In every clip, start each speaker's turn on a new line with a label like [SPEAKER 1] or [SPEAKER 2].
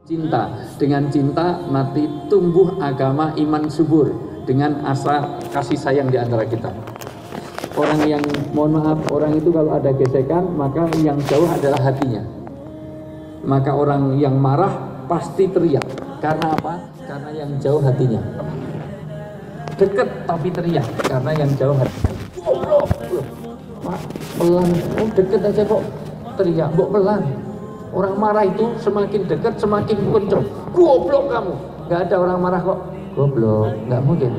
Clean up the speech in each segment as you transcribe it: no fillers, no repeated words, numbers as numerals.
[SPEAKER 1] Cinta, dengan cinta nanti tumbuh agama iman subur dengan asa kasih sayang di antara kita. Orang yang, mohon maaf, orang itu kalau ada gesekan maka yang jauh adalah hatinya. Maka orang yang marah pasti teriak. Karena apa? Karena yang jauh hatinya. Dekat tapi teriak karena yang jauh hatinya. Goblok, Pak, pelan. Oh deket aja kok teriak, mbok pelan. Orang marah itu semakin dekat semakin kencang. Goblok kamu. Gak ada orang marah kok goblok, nggak mungkin.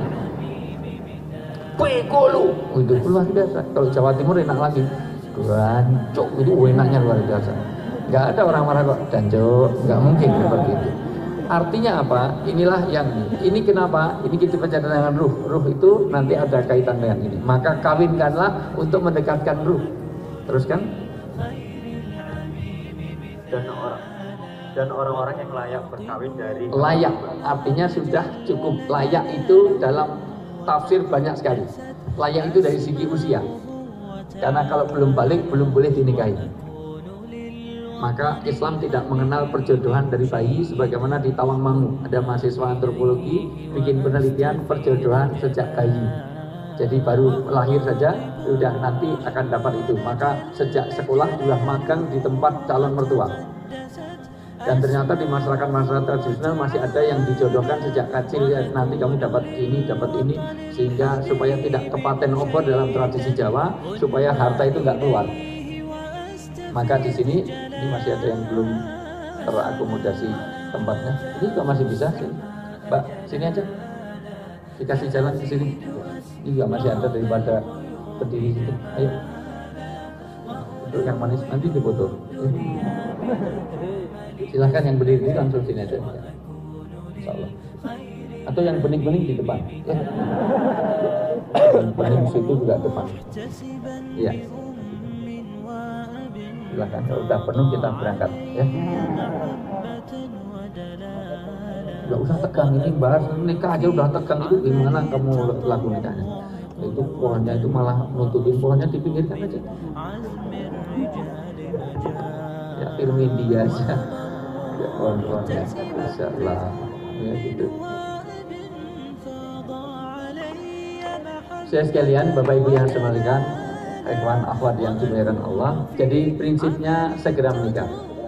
[SPEAKER 1] Bego lu, itu luar biasa. Kalau Jawa Timur enak lagi, gancok itu enaknya luar biasa. Nggak ada orang marah kok gancok, nggak mungkin seperti itu. Artinya apa? Inilah yang ini kenapa? Ini kita baca dengan ruh. Ruh itu nanti ada kaitan dengan ini. Maka kawinkanlah untuk mendekatkan ruh. Teruskan.
[SPEAKER 2] Dan orang-orang yang layak berkawin dari
[SPEAKER 1] layak, artinya sudah cukup layak itu dalam tafsir banyak sekali. Layak itu dari segi usia, karena kalau belum balik belum boleh dinikahi. Maka Islam tidak mengenal perjodohan dari bayi, sebagaimana di Tawangmangu ada mahasiswa antropologi bikin penelitian perjodohan sejak bayi. Jadi baru lahir saja sudah nanti akan dapat itu. Maka sejak sekolah sudah magang di tempat calon mertua. Dan ternyata di masyarakat tradisional masih ada yang dijodohkan sejak kecil, ya, nanti kamu dapat ini, sehingga supaya tidak kepaten obor dalam tradisi Jawa, supaya harta itu nggak keluar. Maka di sini ini masih ada yang belum terakomodasi tempatnya. Ini juga masih bisa sih, Mbak, sini aja, dikasih jalan ke sini. Ini juga masih ada daripada berdiri situ. Ayo, untuk yang manis nanti dipoto. Silahkan yang berdiri langsung sini aja, insyaallah. Atau yang bening-bening di depan, ya. Bening situ juga depan, ya. Silahkan, kalau udah penuh kita berangkat, ya. Gak usah tegang, ini bahas nikah aja udah tegang, itu gimana kamu laku nikahnya? Itu pohonnya itu malah nutupin pohonnya, dipinggirkan aja. Ya firmin dia aja. Ya pohon-pohonnya, insyaallah, ya gitu. Saya sekalian, Bapak Ibu yang saya muliakan, ikhwan akhwat yang dimuliakan Allah. Jadi prinsipnya segera menikah.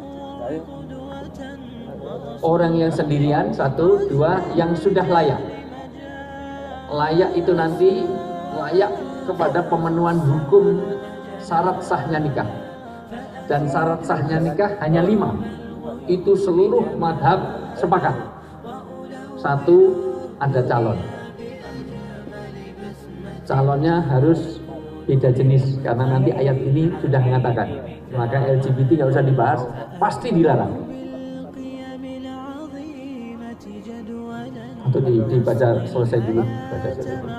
[SPEAKER 1] Orang yang sendirian, satu, dua, yang sudah layak. Layak itu nanti layak kepada pemenuhan hukum syarat sahnya nikah. Dan syarat sahnya nikah hanya 5. Itu seluruh madhab sepakat. Satu, ada calon. Calonnya harus beda jenis, karena nanti ayat ini sudah mengatakan. Maka LGBT nggak usah dibahas, pasti dilarang. Untuk dibaca selesai dulu, baca selesai dulu.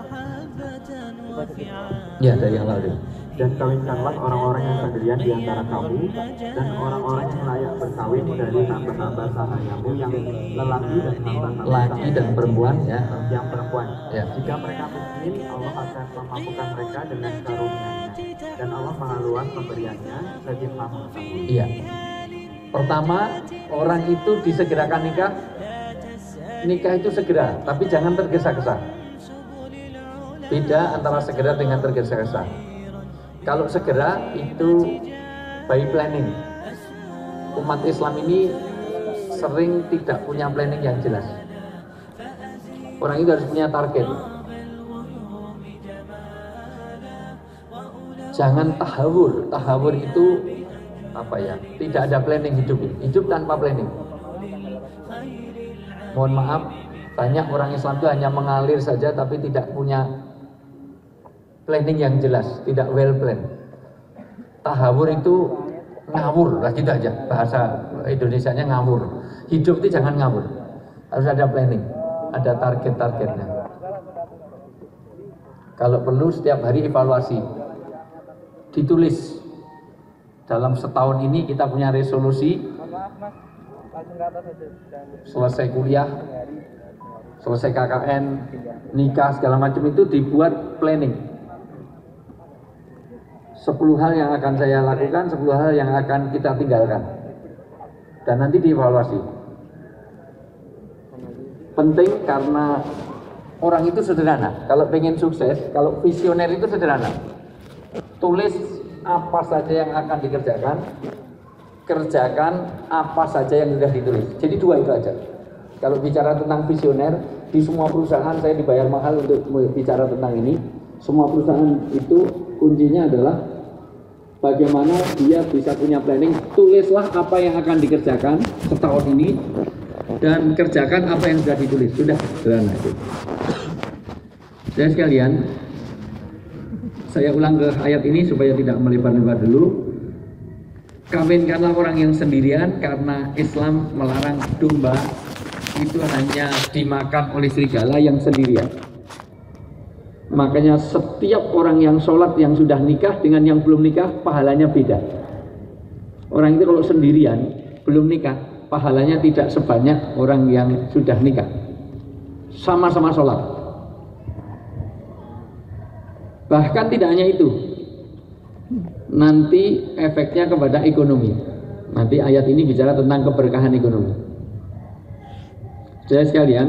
[SPEAKER 1] Ya, dari yang lalu.
[SPEAKER 2] Dan kawinkanlah orang-orang yang sendirian di antara kamu, dan orang-orang yang layak berkawin dari hamba-hamba sahayamu yang lelaki dan hamba-hamba
[SPEAKER 1] laki dan perempuan, ya.
[SPEAKER 2] Yang perempuan.
[SPEAKER 1] Ya.
[SPEAKER 2] Jika mereka miskin, Allah akan memampukan mereka dengan karunia-Nya, dan Allah Maha Luas pemberiannya lagi Maha Mengetahui.
[SPEAKER 1] Iya. Pertama, orang itu disegerakan nikah. Nikah itu segera, tapi jangan tergesa-gesa. Beda antara segera dengan tergesa-gesa. Kalau segera itu by planning. Umat Islam ini sering tidak punya planning yang jelas. Orang itu harus punya target. Jangan tahawur. Tahawur itu apa ya? Tidak ada planning hidup. Hidup tanpa planning. Mohon maaf, banyak orang Islam itu hanya mengalir saja tapi tidak punya planning yang jelas, tidak well plan. Tahawur itu ngawur, lah gitu aja. Bahasa Indonesianya ngawur. Hidup itu jangan ngawur. Harus ada planning, ada target-targetnya. Kalau perlu setiap hari evaluasi. Ditulis. Dalam setahun ini kita punya resolusi. Selesai kuliah, selesai KKN, nikah segala macam itu dibuat planning. 10 hal yang akan saya lakukan, 10 hal yang akan kita tinggalkan. Dan nanti dievaluasi. Penting karena orang itu sederhana. Kalau pengen sukses, kalau visioner itu sederhana. Tulis apa saja yang akan dikerjakan, kerjakan apa saja yang sudah ditulis. Jadi dua itu aja. Kalau bicara tentang visioner, di semua perusahaan saya dibayar mahal untuk bicara tentang ini. Semua perusahaan itu kuncinya adalah bagaimana dia bisa punya planning. Tulislah apa yang akan dikerjakan setahun ini dan kerjakan apa yang sudah ditulis. Sudah sederhana itu. Saya sekalian, saya ulang ke ayat ini supaya tidak melebar-lebar dulu. Kawinkanlah orang yang sendirian karena Islam melarang domba itu hanya dimakan oleh serigala yang sendirian. Makanya setiap orang yang sholat yang sudah nikah dengan yang belum nikah pahalanya beda. Orang itu kalau sendirian belum nikah pahalanya tidak sebanyak orang yang sudah nikah. Sama-sama sholat. Bahkan tidak hanya itu, nanti efeknya kepada ekonomi. Nanti ayat ini bicara tentang keberkahan ekonomi. Saya sekalian,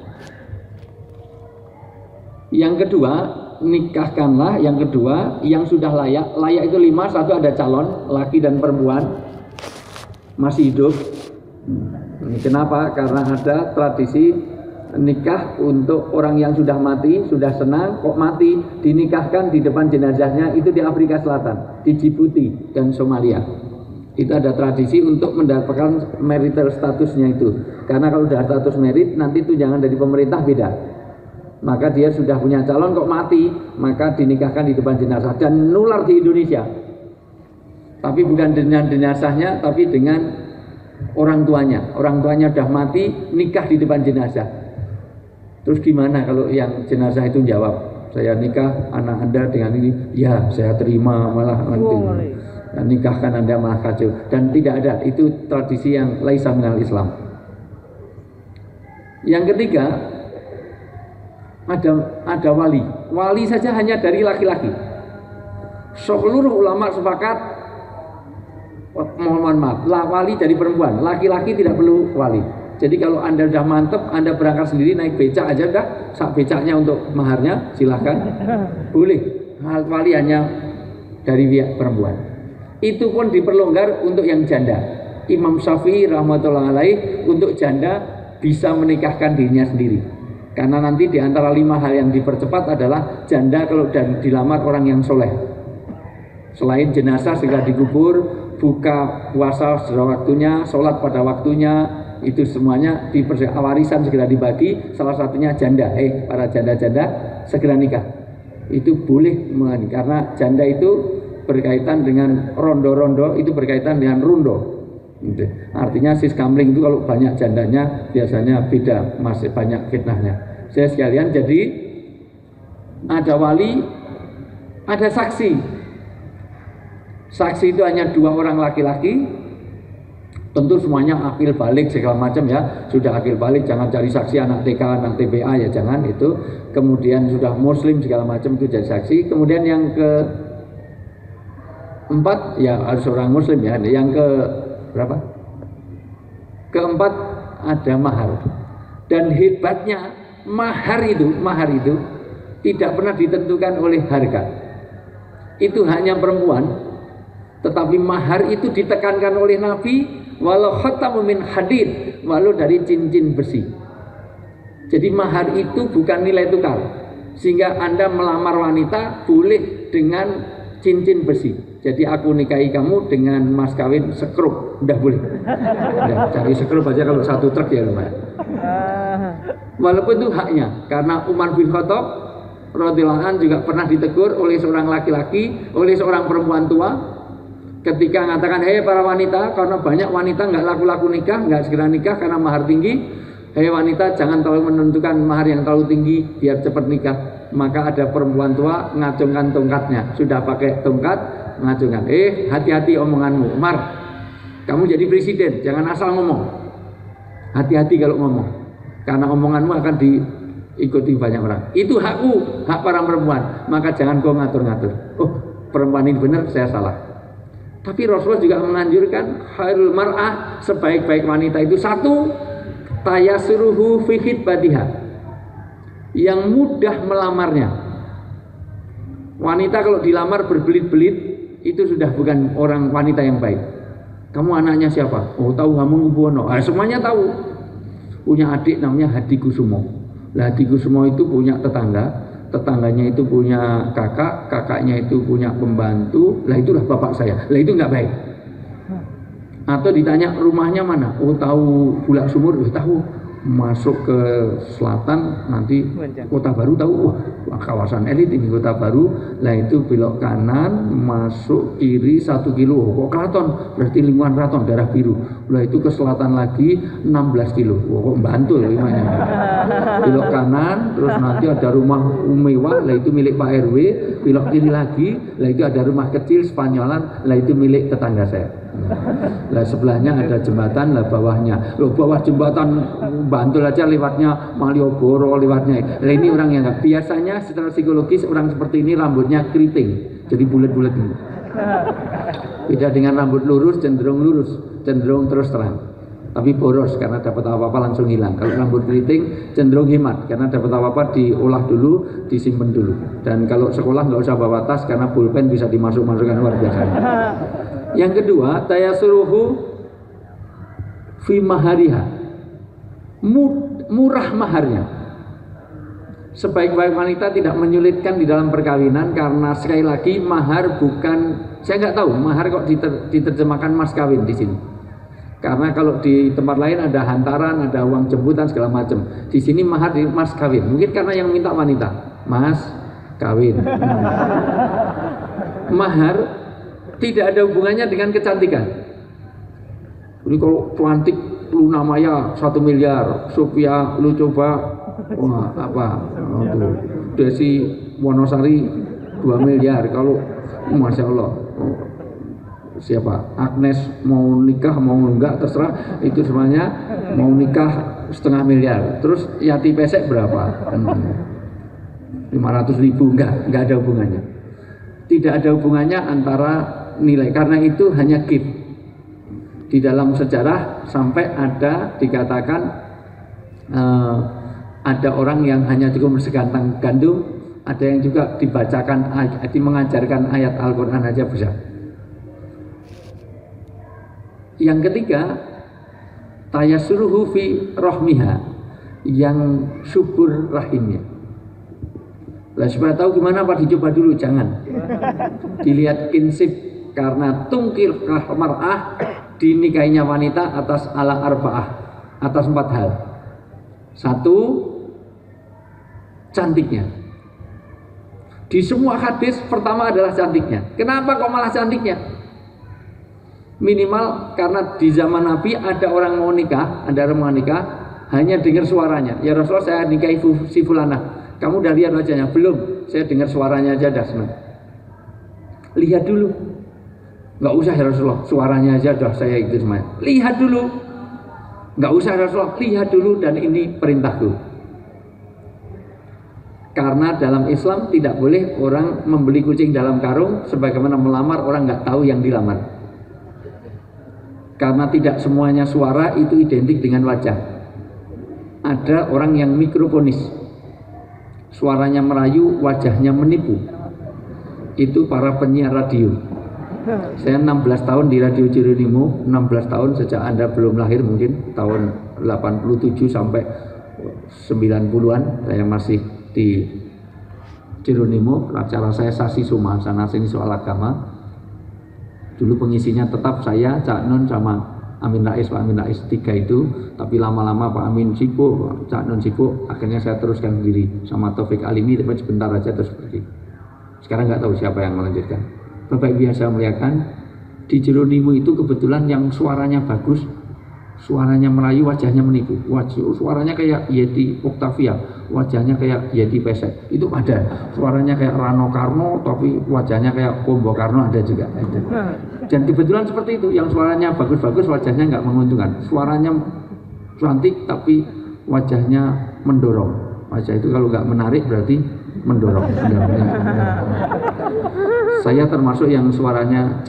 [SPEAKER 1] yang kedua, nikahkanlah. Yang kedua, yang sudah layak. Layak itu 5, satu ada calon, laki dan perempuan masih hidup. Kenapa? Karena ada tradisi nikah untuk orang yang sudah mati, sudah senang, kok mati, dinikahkan di depan jenazahnya. Itu di Afrika Selatan, di Djibouti dan Somalia. Itu ada tradisi untuk mendapatkan marital statusnya itu. Karena kalau sudah status merit, nanti tunjangan dari pemerintah beda. Maka dia sudah punya calon kok mati, maka dinikahkan di depan jenazah. Dan nular di Indonesia. Tapi bukan dengan jenazahnya, tapi dengan orang tuanya. Orang tuanya sudah mati, nikah di depan jenazah. Terus gimana kalau yang jenazah itu jawab, saya nikah anak Anda dengan ini, ya saya terima, malah nanti nikahkan Anda malah kacau. Dan tidak ada, itu tradisi yang laisa minal Islam. Yang ketiga, ada wali. Wali saja hanya dari laki-laki. Seluruh ulama sepakat, mohon maaf, wali dari perempuan. Laki-laki tidak perlu wali. Jadi kalau Anda sudah mantep, Anda berangkat sendiri naik becak aja dah, sak becaknya untuk maharnya silahkan, boleh. Wali hanya dari pihak perempuan. Itu pun diperlonggar untuk yang janda. Imam Syafi'i rahmatullah alaih untuk janda bisa menikahkan dirinya sendiri. Karena nanti di antara 5 hal yang dipercepat adalah janda kalau dilamar orang yang soleh. Selain jenazah segera dikubur, buka puasa sesuai waktunya, sholat pada waktunya, itu semuanya warisan segera dibagi. Salah satunya janda. Para janda-janda segera nikah. Itu boleh karena janda itu berkaitan dengan rondo-rondo, itu berkaitan dengan rundo. Artinya sis kamling itu kalau banyak jandanya biasanya beda, masih banyak fitnahnya. Saya sekalian, jadi ada wali, ada saksi. Saksi itu hanya 2 orang laki-laki. Tentu semuanya akil balik segala macam ya. Sudah akil balik, jangan cari saksi anak TK, anak TPA ya, jangan itu. Kemudian sudah muslim segala macam itu jadi saksi. Kemudian yang keempat ya harus orang muslim ya. Yang ke berapa? Keempat ada mahar. Dan hebatnya mahar itu tidak pernah ditentukan oleh harga. Itu hanya perempuan. Tetapi mahar itu ditekankan oleh Nabi, walau khatamu min hadid, walau dari cincin besi. Jadi mahar itu bukan nilai tukar. Sehingga Anda melamar wanita boleh dengan cincin besi. Jadi aku nikahi kamu dengan mas kawin sekrup, udah boleh. Udah, cari sekrup aja kalau 1 truk ya lumayan. Walaupun itu haknya, karena Umar bin Khattab radhiyallahu anhu juga pernah ditegur oleh seorang laki-laki, oleh seorang perempuan tua, ketika mengatakan, hei para wanita, karena banyak wanita nggak laku-laku nikah, nggak segera nikah karena mahar tinggi. Hei wanita, jangan terlalu menentukan mahar yang terlalu tinggi biar cepat nikah. Maka ada perempuan tua ngacungkan tongkatnya, sudah pakai tongkat ngacungkan. Hati-hati omonganmu, Umar. Kamu jadi presiden, jangan asal ngomong. Hati-hati kalau ngomong, karena omonganmu akan diikuti banyak orang. Itu hakku, hak para perempuan. Maka jangan kau ngatur-ngatur. Oh, perempuan ini benar, saya salah. Tapi Rasulullah juga menganjurkan khairul mar'ah, sebaik-baik wanita itu 1 tayasuruhu fi khitbatiha, yang mudah melamarnya. Wanita kalau dilamar berbelit-belit itu sudah bukan orang wanita yang baik. Kamu anaknya siapa? Oh, tahu Hamengkubuwono. Semuanya tahu. Punya adik namanya Hadikusumo. Lah Hadikusumo itu punya tetangga, tetangganya itu punya kakak, kakaknya itu punya pembantu. Lah itulah bapak saya. Lah itu nggak baik. Atau ditanya rumahnya mana? Oh, tahu Bulak Sumur. Tahu. Masuk ke selatan nanti Kota Baru, tahu. Wah, kawasan elit ini Kota Baru. Lah itu belok kanan, masuk kiri 1 kilo. Kok keraton? Berarti lingkungan keraton, daerah biru. Lah itu ke selatan lagi 16 kilo. Kok Bantul gimana? Belok kanan, terus nanti ada rumah mewah. Lah itu milik Pak RW. Belok kiri lagi, lah itu ada rumah kecil Spanyolan. Lah itu milik tetangga saya. Lah sebelahnya ada jembatan, lah bawahnya. Loh, bawah jembatan Bantul aja lewatnya Malioboro, lewatnya. Lah ini orang yang enggak. Biasanya secara psikologis orang seperti ini rambutnya keriting, jadi bulat-bulat ini. Beda dengan rambut lurus, cenderung terus terang. Tapi boros karena dapat apa-apa langsung hilang. Kalau rambut keriting cenderung hemat karena dapat apa-apa diolah dulu, disimpan dulu. Dan kalau sekolah nggak usah bawa tas karena pulpen bisa dimasuk-masukkan, luar biasa. Yang kedua, tayasuruhu fi mahariha, murah maharnya. Sebaik-baik wanita tidak menyulitkan di dalam perkawinan, karena sekali lagi mahar bukan, saya nggak tahu mahar kok diterjemahkan mas kawin di sini. Karena kalau di tempat lain ada hantaran, ada uang jemputan segala macam. Di sini mahar di mas kawin. Mungkin karena yang minta wanita, mas kawin. Mahar tidak ada hubungannya dengan kecantikan. Ini kalau cantik Luna Maya 1 miliar, Sophia lu coba, wah apa, Desi Wonosari 2 miliar. Kalau masya Allah, siapa? Agnes mau nikah mau enggak terserah, itu semuanya mau nikah 0,5 miliar. Terus Yati Pesek berapa? 500.000, enggak ada hubungannya. Tidak ada hubungannya antara nilai, karena itu hanya gift. Di dalam sejarah sampai ada dikatakan ada orang yang hanya cukup segantang gandum, ada yang juga dibacakan, mengajarkan ayat Al-Quran aja bisa. Yang ketiga, tayasuruhu fi rohmiha, yang subur rahimnya. Lah supaya tahu gimana Pak, dicoba dulu, jangan dilihat kinsip, karena tungkir mar'ah, dinikahinya wanita atas ala arba'ah, atas 4 hal. 1, cantiknya. Di semua hadis pertama adalah cantiknya. Kenapa kok malah cantiknya? Minimal karena di zaman Nabi ada orang mau nikah, hanya dengar suaranya. Ya Rasulullah, saya nikahi si fulana. Kamu udah lihat wajahnya? Belum. Saya dengar suaranya aja dah senang. Lihat dulu. Nggak usah ya Rasulullah, suaranya aja dah saya itu semuanya. Lihat dulu. Nggak usah ya Rasulullah, lihat dulu, dan ini perintahku. Karena dalam Islam tidak boleh orang membeli kucing dalam karung, sebagaimana melamar orang nggak tahu yang dilamar. Karena tidak semuanya suara itu identik dengan wajah. Ada orang yang mikrofonis, suaranya merayu, wajahnya menipu. Itu para penyiar radio. Saya 16 tahun di Radio Jeronimo, 16 tahun sejak Anda belum lahir, mungkin tahun 87 sampai 90-an saya masih di Jeronimo. Acara saya Sasi Suma, sana sini soal agama. Dulu pengisinya tetap saya, Cak Nun sama Amin Rais, Pak Amin Rais 3 itu. Tapi lama-lama Pak Amin sibuk, Cak Nun sibuk, akhirnya saya teruskan sendiri sama Taufik Alimi, tapi sebentar aja terus pergi. Sekarang nggak tahu siapa yang melanjutkan. Bapak biasa melihatkan di Jeronimo itu kebetulan yang suaranya bagus, suaranya merayu, wajahnya menipu. Suaranya kayak Yeti Octavia, wajahnya kayak Yeti Pesek. Itu ada. Suaranya kayak Rano Karno, tapi wajahnya kayak Kombo Karno, ada juga. Dan kebetulan seperti itu, yang suaranya bagus-bagus, wajahnya nggak menguntungkan. Suaranya cantik, tapi wajahnya mendorong. Wajah itu kalau nggak menarik berarti mendorong. Saya termasuk yang suaranya jelek.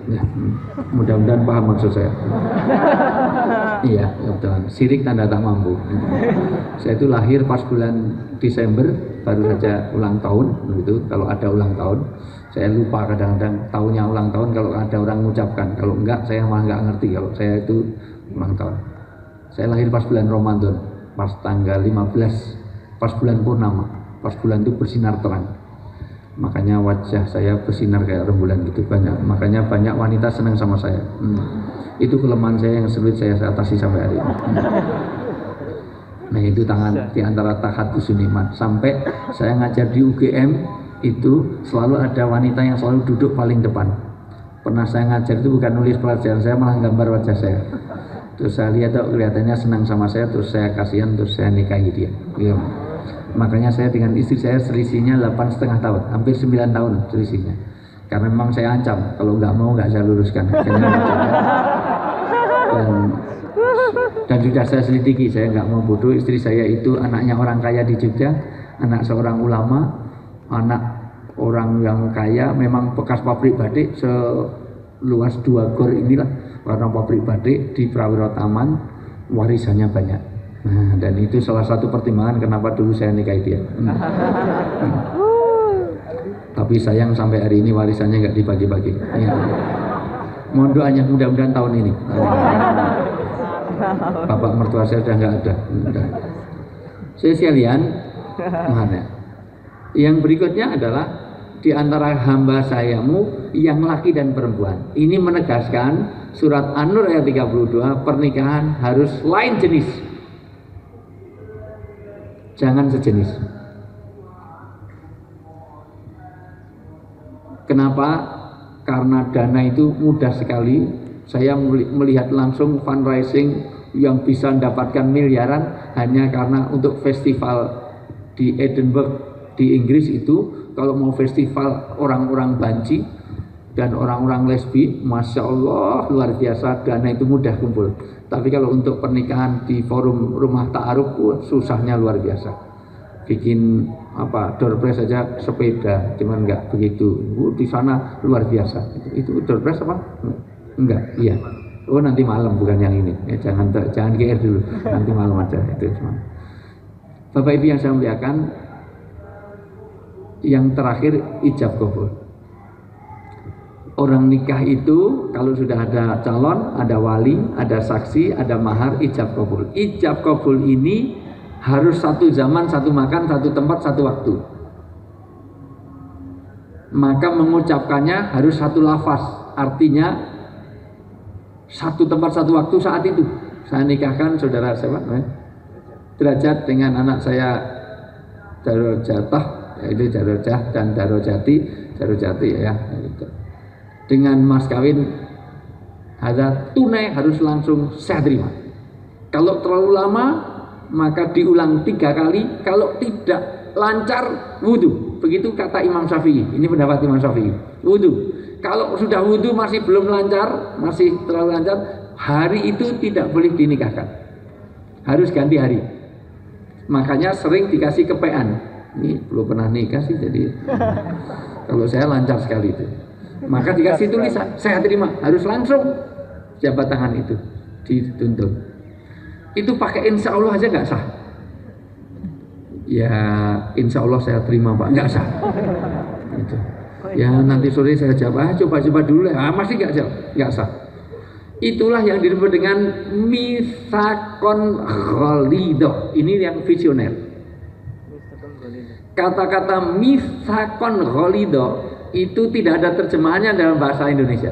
[SPEAKER 1] Ya, mudah-mudahan paham maksud saya. Iya, betul. Sirik tanda tak mampu. Saya itu lahir pas bulan Desember, baru saja ulang tahun. Begitu. Kalau ada ulang tahun, saya lupa kadang-kadang tahunnya ulang tahun. Kalau ada orang mengucapkan, kalau enggak, saya malah enggak ngerti kalau saya itu ulang tahun. Saya lahir pas bulan Ramadan, pas tanggal 15, pas bulan purnama, pas bulan itu bersinar terang. Makanya wajah saya bersinar kayak rembulan gitu banyak. Makanya banyak wanita senang sama saya. Itu kelemahan saya yang sulit saya atasi sampai hari ini. Nah itu tangan di antara tahadus nikmat. Sampai saya ngajar di UGM itu selalu ada wanita yang selalu duduk paling depan. Pernah saya ngajar itu bukan nulis pelajaran saya, malah gambar wajah saya. Terus saya lihat kelihatannya senang sama saya, terus saya kasihan, terus saya nikahi dia. Gitu. Makanya saya dengan istri saya selisihnya 8,5 tahun, hampir 9 tahun selisihnya. Karena memang saya ancam, kalau nggak mau nggak saya luruskan. Dan sudah saya selidiki, saya nggak mau bodoh. Istri saya itu anaknya orang kaya di Jogja, anak seorang ulama, anak orang yang kaya, memang bekas pabrik batik seluas 2 gor inilah, warna pabrik batik di Prawiro Taman, warisannya banyak. Nah, dan itu salah satu pertimbangan kenapa dulu saya nikahi dia. Tapi sayang sampai hari ini warisannya nggak dibagi-bagi. Ya. Mohon doanya mudah-mudahan tahun ini. Bapak mertua saya sudah nggak ada. Saya sekalian, mana? Yang berikutnya adalah di antara hamba sayamu yang laki dan perempuan. Ini menegaskan surat An-Nur ayat 32, pernikahan harus lain jenis. Jangan sejenis. Kenapa? Karena dana itu mudah sekali. Saya melihat langsung fundraising yang bisa mendapatkan miliaran hanya karena untuk festival di Edinburgh di Inggris itu, kalau mau festival orang-orang banci dan orang-orang lesbi, Masya Allah luar biasa, dana itu mudah kumpul. Tapi kalau untuk pernikahan di forum rumah ta'aruf, susahnya luar biasa. Bikin door prize saja sepeda, cuman enggak begitu. Di sana luar biasa. Itu door prize apa? Enggak, iya. Oh nanti malam, bukan yang ini. Ya, jangan GR dulu, nanti malam aja itu cuma. Bapak Ibu yang saya muliakan, yang terakhir ijab kabul. Orang nikah itu kalau sudah ada calon, ada wali, ada saksi, ada mahar, ijab kabul. Ijab kabul ini harus satu zaman, satu makan, satu tempat, satu waktu. Maka mengucapkannya harus satu lafaz. Artinya satu tempat, satu waktu saat itu. Saya nikahkan saudara saya, Derajat dengan anak saya Darojatah, yaitu Darojah dan Darojati ya. Dengan mas kawin ada tunai harus langsung saya terima. Kalau terlalu lama maka diulang 3 kali. Kalau tidak lancar wudhu. Begitu kata Imam Syafi'i. Ini pendapat Imam Syafi'i. Wudhu. Kalau sudah wudhu masih belum lancar, masih terlalu lancar, hari itu tidak boleh dinikahkan. Harus ganti hari. Makanya sering dikasih kepean. Ini belum pernah nikah sih, jadi kalau saya lancar sekali itu. Maka dikasih tulisan, saya terima, harus langsung jabat tangan itu dituntut. Itu pakai insya Allah aja nggak sah. Ya insya Allah saya terima Pak, nggak sah. Gitu. Ya nanti sore saya jawab, coba dulu lah, masih nggak sah. Itulah yang disebut dengan mitsaqon ghalidho. Ini yang visioner. Kata-kata mitsaqon ghalidho itu tidak ada terjemahannya dalam bahasa Indonesia.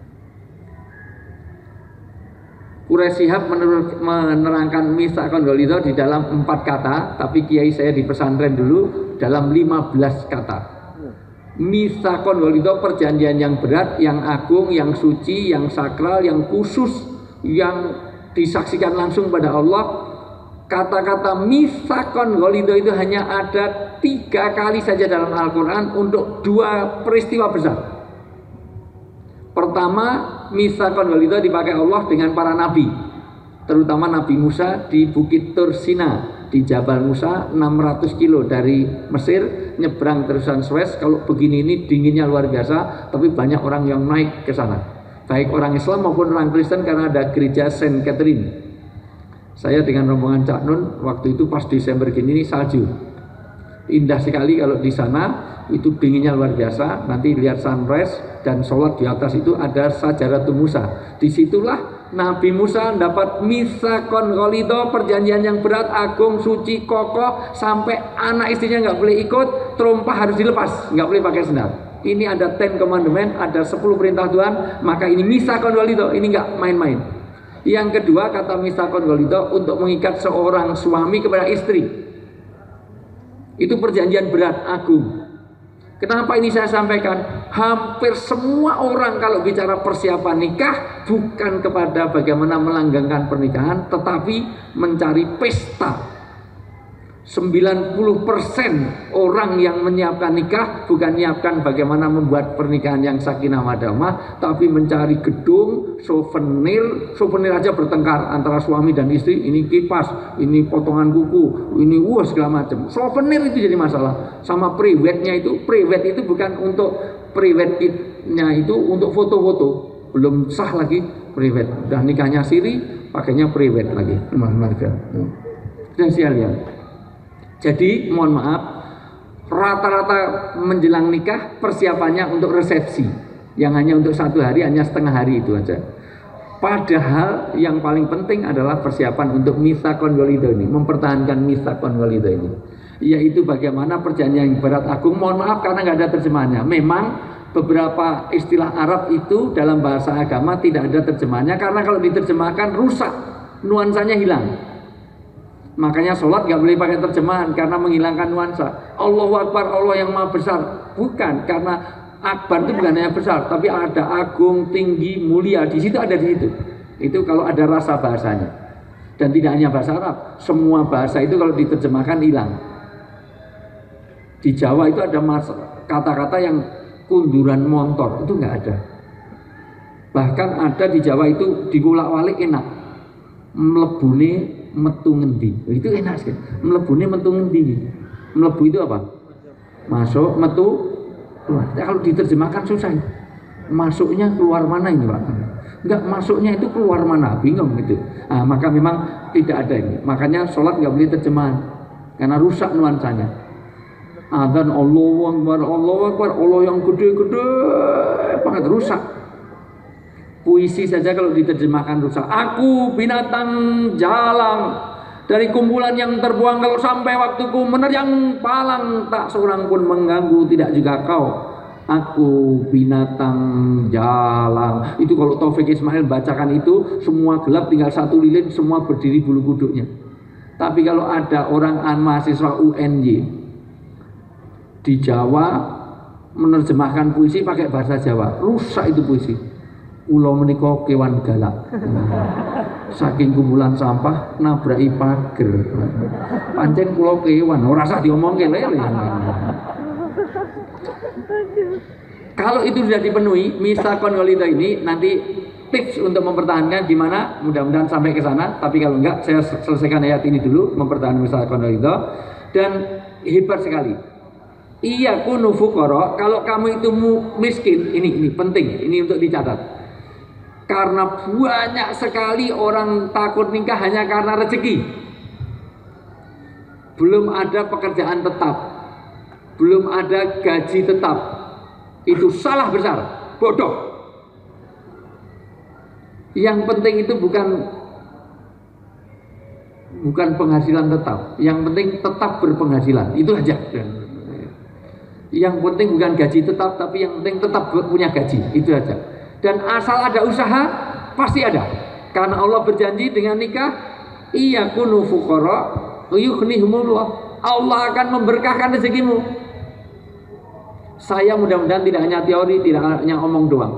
[SPEAKER 1] Quraisy Shihab menerangkan mitsaqon ghalidho di dalam 4 kata, tapi kiai saya di pesantren dulu dalam 15 kata. Mitsaqon ghalidho, perjanjian yang berat, yang agung, yang suci, yang sakral, yang khusus, yang disaksikan langsung pada Allah. Kata-kata mitsaqon ghalidho itu hanya ada 3 kali saja dalam Al-Quran untuk 2 peristiwa besar. Pertama, mitsaqon ghalidho dipakai Allah dengan para nabi, terutama Nabi Musa di Bukit Tur Sina, di Jabal Musa, 600 kilo dari Mesir, nyebrang terusan Suez. Kalau begini ini dinginnya luar biasa, tapi banyak orang yang naik ke sana. baik orang Islam maupun orang Kristen, karena ada gereja Saint Catherine. Saya dengan rombongan Cak Nun waktu itu pas Desember gini salju. Indah sekali kalau di sana, itu dinginnya luar biasa. Nanti lihat sunrise dan sholat di atas itu ada Sajaratul Musa. Disitulah Nabi Musa dapat misakon ghalidho, perjanjian yang berat, agung, suci, kokoh, sampai anak istrinya nggak boleh ikut, terompah harus dilepas, nggak boleh pakai sendal. Ini ada 10 commandment, ada 10 perintah Tuhan, maka ini misakon ghalidho, ini nggak main-main. Yang kedua, kata misakon ghalidho untuk mengikat seorang suami kepada istri. Itu perjanjian berat, agung. Kenapa ini saya sampaikan? Hampir semua orang kalau bicara persiapan nikah bukan kepada bagaimana melanggengkan pernikahan, tetapi mencari pesta. 90% orang yang menyiapkan nikah bukan menyiapkan bagaimana membuat pernikahan yang sakinah mawaddah, tapi mencari gedung, souvenir aja bertengkar antara suami dan istri. Ini kipas, ini potongan kuku, ini segala macam. Souvenir itu jadi masalah. Sama prewednya itu, prewed itu bukan untuk prewednya itu untuk foto-foto, belum sah lagi prewed. Udah nikahnya siri, pakainya prewed lagi. Dan sekalian. Jadi mohon maaf, rata-rata menjelang nikah persiapannya untuk resepsi, yang hanya untuk 1 hari, hanya setengah hari itu aja. Padahal yang paling penting adalah persiapan untuk misakon ghalidho ini, mempertahankan misakon ghalidho ini, yaitu bagaimana perjanjian yang berat agung. Mohon maaf karena nggak ada terjemahannya. Memang beberapa istilah Arab itu dalam bahasa agama tidak ada terjemahannya, karena kalau diterjemahkan rusak, nuansanya hilang. Makanya sholat gak boleh pakai terjemahan karena menghilangkan nuansa. Allahu Akbar, Allah yang maha besar. Bukan, karena akbar itu bukan hanya besar, tapi ada agung, tinggi, mulia. Di situ ada di situ. Itu kalau ada rasa bahasanya. Dan tidak hanya bahasa Arab, semua bahasa itu kalau diterjemahkan hilang. Di Jawa itu ada kata-kata yang kunduran montor, itu nggak ada. Bahkan ada di Jawa itu diwolak-walik enak. Mlebune metu ngendi, itu enak sekali. Mlebune metu ngendi. Mlebu itu apa? Masuk, metu keluar. Kalau diterjemahkan susah. Masuknya keluar mana ini, Pak? Enggak, masuknya itu keluar mana, bingung gitu. Nah, maka memang tidak ada ini. Makanya sholat nggak boleh terjemahan karena rusak nuansanya. Adzan Allahu Akbar, Allahu Akbar, Allah yang gede-gede banget, rusak. Puisi saja kalau diterjemahkan rusak. Aku binatang jalang dari kumpulan yang terbuang, kalau sampai waktuku menerjang palang, tak seorang pun mengganggu, tidak juga kau. Aku binatang jalang. Itu kalau Taufik Ismail bacakan itu, semua gelap, tinggal 1 lilin, semua berdiri bulu kuduknya. Tapi kalau ada orang mahasiswa UNY di Jawa menerjemahkan puisi pakai bahasa Jawa, rusak itu puisi. Ulo menika kewan galak, saking kumpulan sampah nabraki pager. Pancen kula kewan, ora usah diomongke lele. Kalau itu sudah dipenuhi, misakon ghalidho ini, nanti tips untuk mempertahankan gimana, mudah-mudahan sampai ke sana. Tapi kalau enggak, saya selesaikan ayat ini dulu, mempertahankan misakon ghalidho. Dan hebat sekali. Iya kunu fuqara, kalau kamu itu miskin, ini penting, ini untuk dicatat. Karena banyak sekali orang takut nikah hanya karena rezeki. Belum ada pekerjaan tetap, belum ada gaji tetap. Itu salah besar, bodoh. Yang penting itu bukan penghasilan tetap. Yang penting tetap berpenghasilan, itu aja. Yang penting bukan gaji tetap, tapi yang penting tetap punya gaji, itu aja. Dan asal ada usaha pasti ada, karena Allah berjanji dengan nikah, iya kunu fuqara yughnihumullah, Allah akan memberkahkan rezekimu. Saya mudah-mudahan tidak hanya teori, tidak hanya omong doang.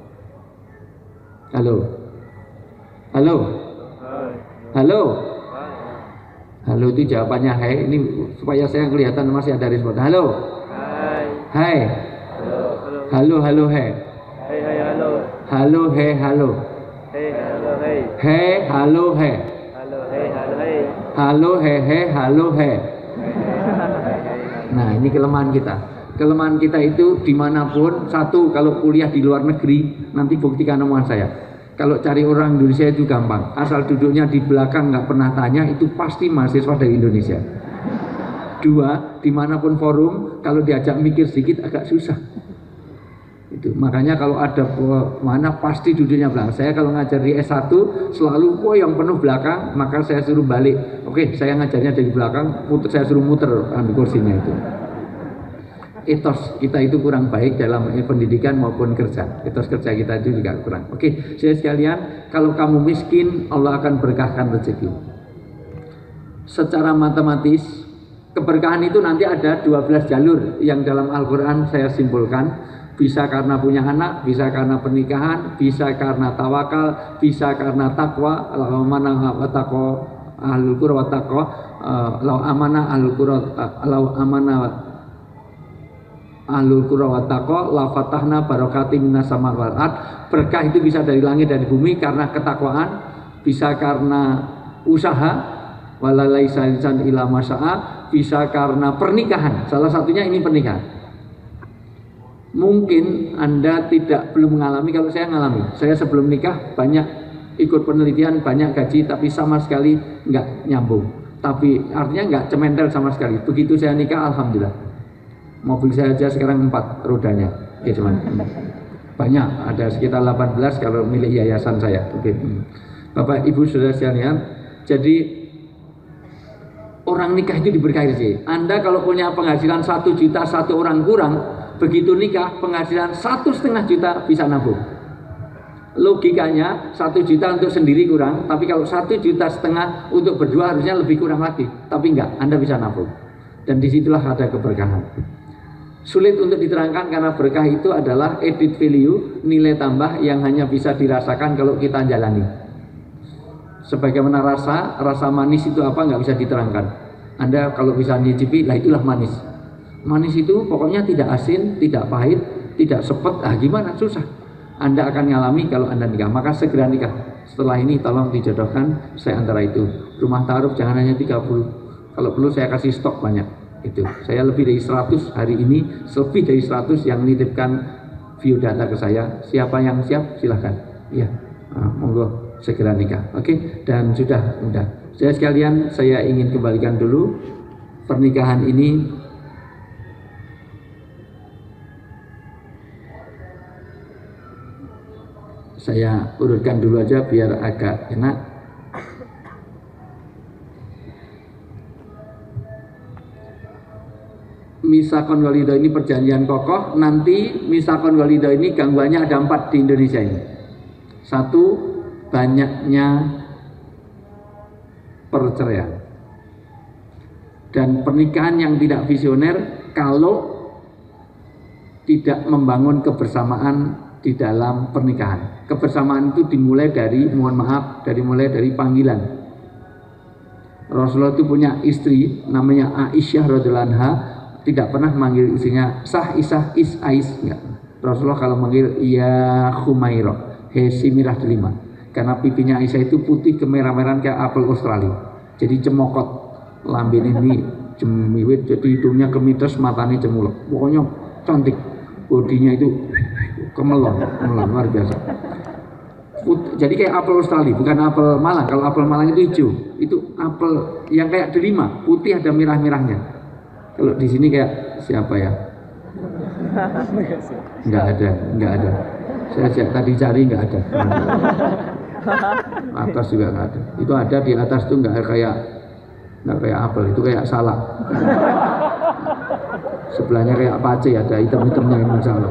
[SPEAKER 1] Halo, halo, halo, halo itu jawabannya hai. Ini supaya saya kelihatan masih ada respon. Halo, hai, halo, halo, hai.
[SPEAKER 3] Hey, halo.
[SPEAKER 1] Halo, hey, halo.
[SPEAKER 3] Hey, halo, hey.
[SPEAKER 1] Hey, halo, hey.
[SPEAKER 3] Halo, hey, halo, hey.
[SPEAKER 1] Halo, hey, hey, halo, hey. Nah, ini kelemahan kita. kelemahan kita itu dimanapun. Satu, kalau kuliah di luar negeri, nanti buktikan omongan saya. Kalau cari orang Indonesia itu gampang, asal duduknya di belakang nggak pernah tanya, itu pasti mahasiswa dari Indonesia. Dua, dimanapun forum, kalau diajak mikir sedikit agak susah. Itu makanya kalau ada mana pasti duduknya belakang. Saya kalau ngajar di S1 selalu yang penuh belakang, maka saya suruh balik. Oke, saya ngajarnya dari belakang, saya suruh muter ambil kursinya itu. Etos kita itu kurang baik dalam pendidikan maupun kerja. Etos kerja kita itu juga kurang. Oke, saya sekalian, kalau kamu miskin, Allah akan berkahkan rezeki. Secara matematis, keberkahan itu nanti ada 12 jalur yang dalam Al-Quran saya simpulkan. Bisa karena punya anak, bisa karena pernikahan, bisa karena tawakal, bisa karena takwa. Mana takwa ahlul qura wa taqwa, lau amana ahlul qura, lau amana ahlul qura wa taqwa la fatahna barakati minas sama wal ard. Berkah itu bisa dari langit dari bumi karena ketakwaan, bisa karena usaha, walalaisa insan ila masya'a, bisa karena pernikahan. Salah satunya ini pernikahan. Mungkin Anda belum mengalami, kalau saya mengalami. Saya sebelum nikah banyak ikut penelitian, banyak gaji, tapi sama sekali nggak nyambung. Tapi artinya nggak cementel sama sekali. Begitu saya nikah, alhamdulillah. Mobil saya aja sekarang 4 rodanya. Ya cuman banyak, ada sekitar 18 kalau milik yayasan saya. Oke. Bapak Ibu Saudara sekalian, jadi orang nikah itu diberkahi sih. Anda kalau punya penghasilan 1 juta, 1 orang kurang, begitu nikah penghasilan 1,5 juta bisa nabung. Logikanya 1 juta untuk sendiri kurang, tapi kalau 1,5 juta untuk berdua harusnya lebih kurang lagi. Tapi enggak, Anda bisa nabung. Dan disitulah ada keberkahan. Sulit untuk diterangkan karena berkah itu adalah added value, nilai tambah yang hanya bisa dirasakan kalau kita jalani. Sebagaimana rasa manis itu apa nggak bisa diterangkan. Anda kalau bisa nyicipi, lah itulah manis. Manis itu pokoknya tidak asin, tidak pahit, tidak sepet. Gimana? Susah. Anda akan ngalami kalau Anda nikah. Maka segera nikah. Setelah ini tolong dijodohkan saya antara itu. Rumah taruh jangan hanya 30. Kalau perlu saya kasih stok banyak. Itu. Saya lebih dari 100 hari ini, lebih dari 100 yang nitipkan view data ke saya. Siapa yang siap silahkan. Iya. Monggo segera nikah. Oke. Dan sudah mudah. Saya sekalian, saya ingin kembalikan dulu pernikahan ini. Saya urutkan dulu aja biar agak enak. Misakon walido ini perjanjian kokoh. Nanti misakon walido ini gangguannya ada 4 di Indonesia ini. 1, banyaknya perceraian. Dan pernikahan yang tidak visioner kalau tidak membangun kebersamaan di dalam pernikahan. Kebersamaan itu dimulai dari, mulai dari panggilan. Rasulullah itu punya istri namanya Aisyah radhiyallahu anha, tidak pernah manggil istrinya Sah, Isah, Is, Ais, enggak. Rasulullah kalau manggil ya Khumairah, he si mirah delima. Karena pipinya Aisyah itu putih kemerah-merahan kayak apel Australia. Jadi cemokot, lambene ini cemiwit, jadi hidungnya kemites, matanya cemulok. Pokoknya cantik. Bodinya itu kemelon luar biasa. Jadi kayak apel Australia, bukan apel Malang. Kalau apel Malang itu hijau, itu apel yang kayak delima, putih ada merah-merahnya. Kalau di sini kayak siapa ya? Nggak ada. Saya tadi cari nggak ada. Atas juga nggak ada. Itu ada di atas tuh nggak kayak apel, itu kayak salak. Sebelahnya kayak pace, ada hitam-hitamnya ini insyaallah.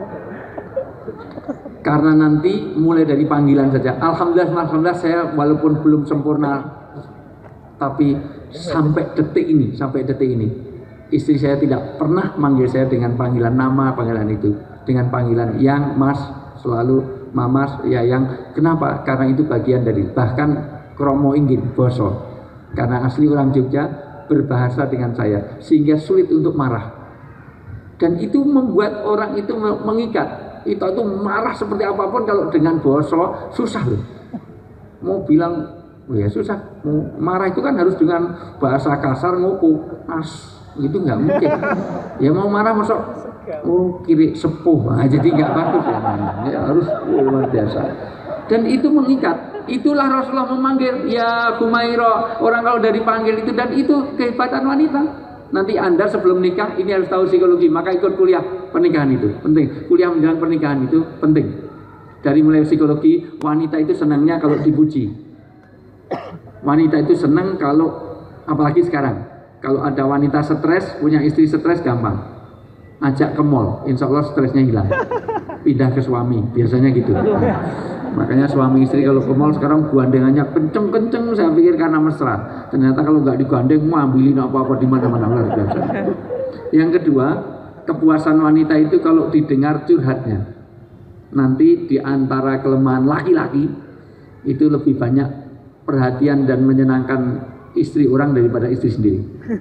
[SPEAKER 1] Karena nanti mulai dari panggilan saja. Alhamdulillah saya walaupun belum sempurna, tapi sampai detik ini istri saya tidak pernah manggil saya dengan panggilan nama, panggilan itu, dengan panggilan yang mas, selalu mamas, ya yang. Kenapa? Karena itu bagian dari, bahkan kromo inggil boso, karena asli orang Jogja berbahasa dengan saya sehingga sulit untuk marah, dan itu membuat orang itu mengikat. Itu marah seperti apapun kalau dengan boso susah loh. Mau bilang ya susah. Mau marah itu kan harus dengan bahasa kasar, ngopo, itu nggak mungkin. Ya mau marah masuk kiri sepuh, jadi nggak bagus ya harus luar biasa. Dan itu mengikat. Itulah Rasulullah memanggil ya Humairah, orang kalau dari panggil itu, dan itu kehebatan wanita. Nanti Anda sebelum nikah ini harus tahu psikologi, maka ikut kuliah pernikahan itu penting. Kuliah menjelang pernikahan itu penting. Dari mulai psikologi, wanita itu senangnya kalau dipuji. Wanita itu senang kalau, apalagi sekarang, kalau ada wanita stres, punya istri stres gampang. Ajak ke mall, insya Allah stresnya hilang. Pindah ke suami, biasanya gitu. Makanya suami istri kalau ke mall sekarang gandengannya kenceng-kenceng, saya pikir karena mesra. Ternyata kalau nggak digandeng mau ambilin apa-apa di mana-mana, luar biasa. Yang kedua, kepuasan wanita itu kalau didengar curhatnya. Nanti di antara kelemahan laki-laki itu lebih banyak perhatian dan menyenangkan istri orang daripada istri sendiri.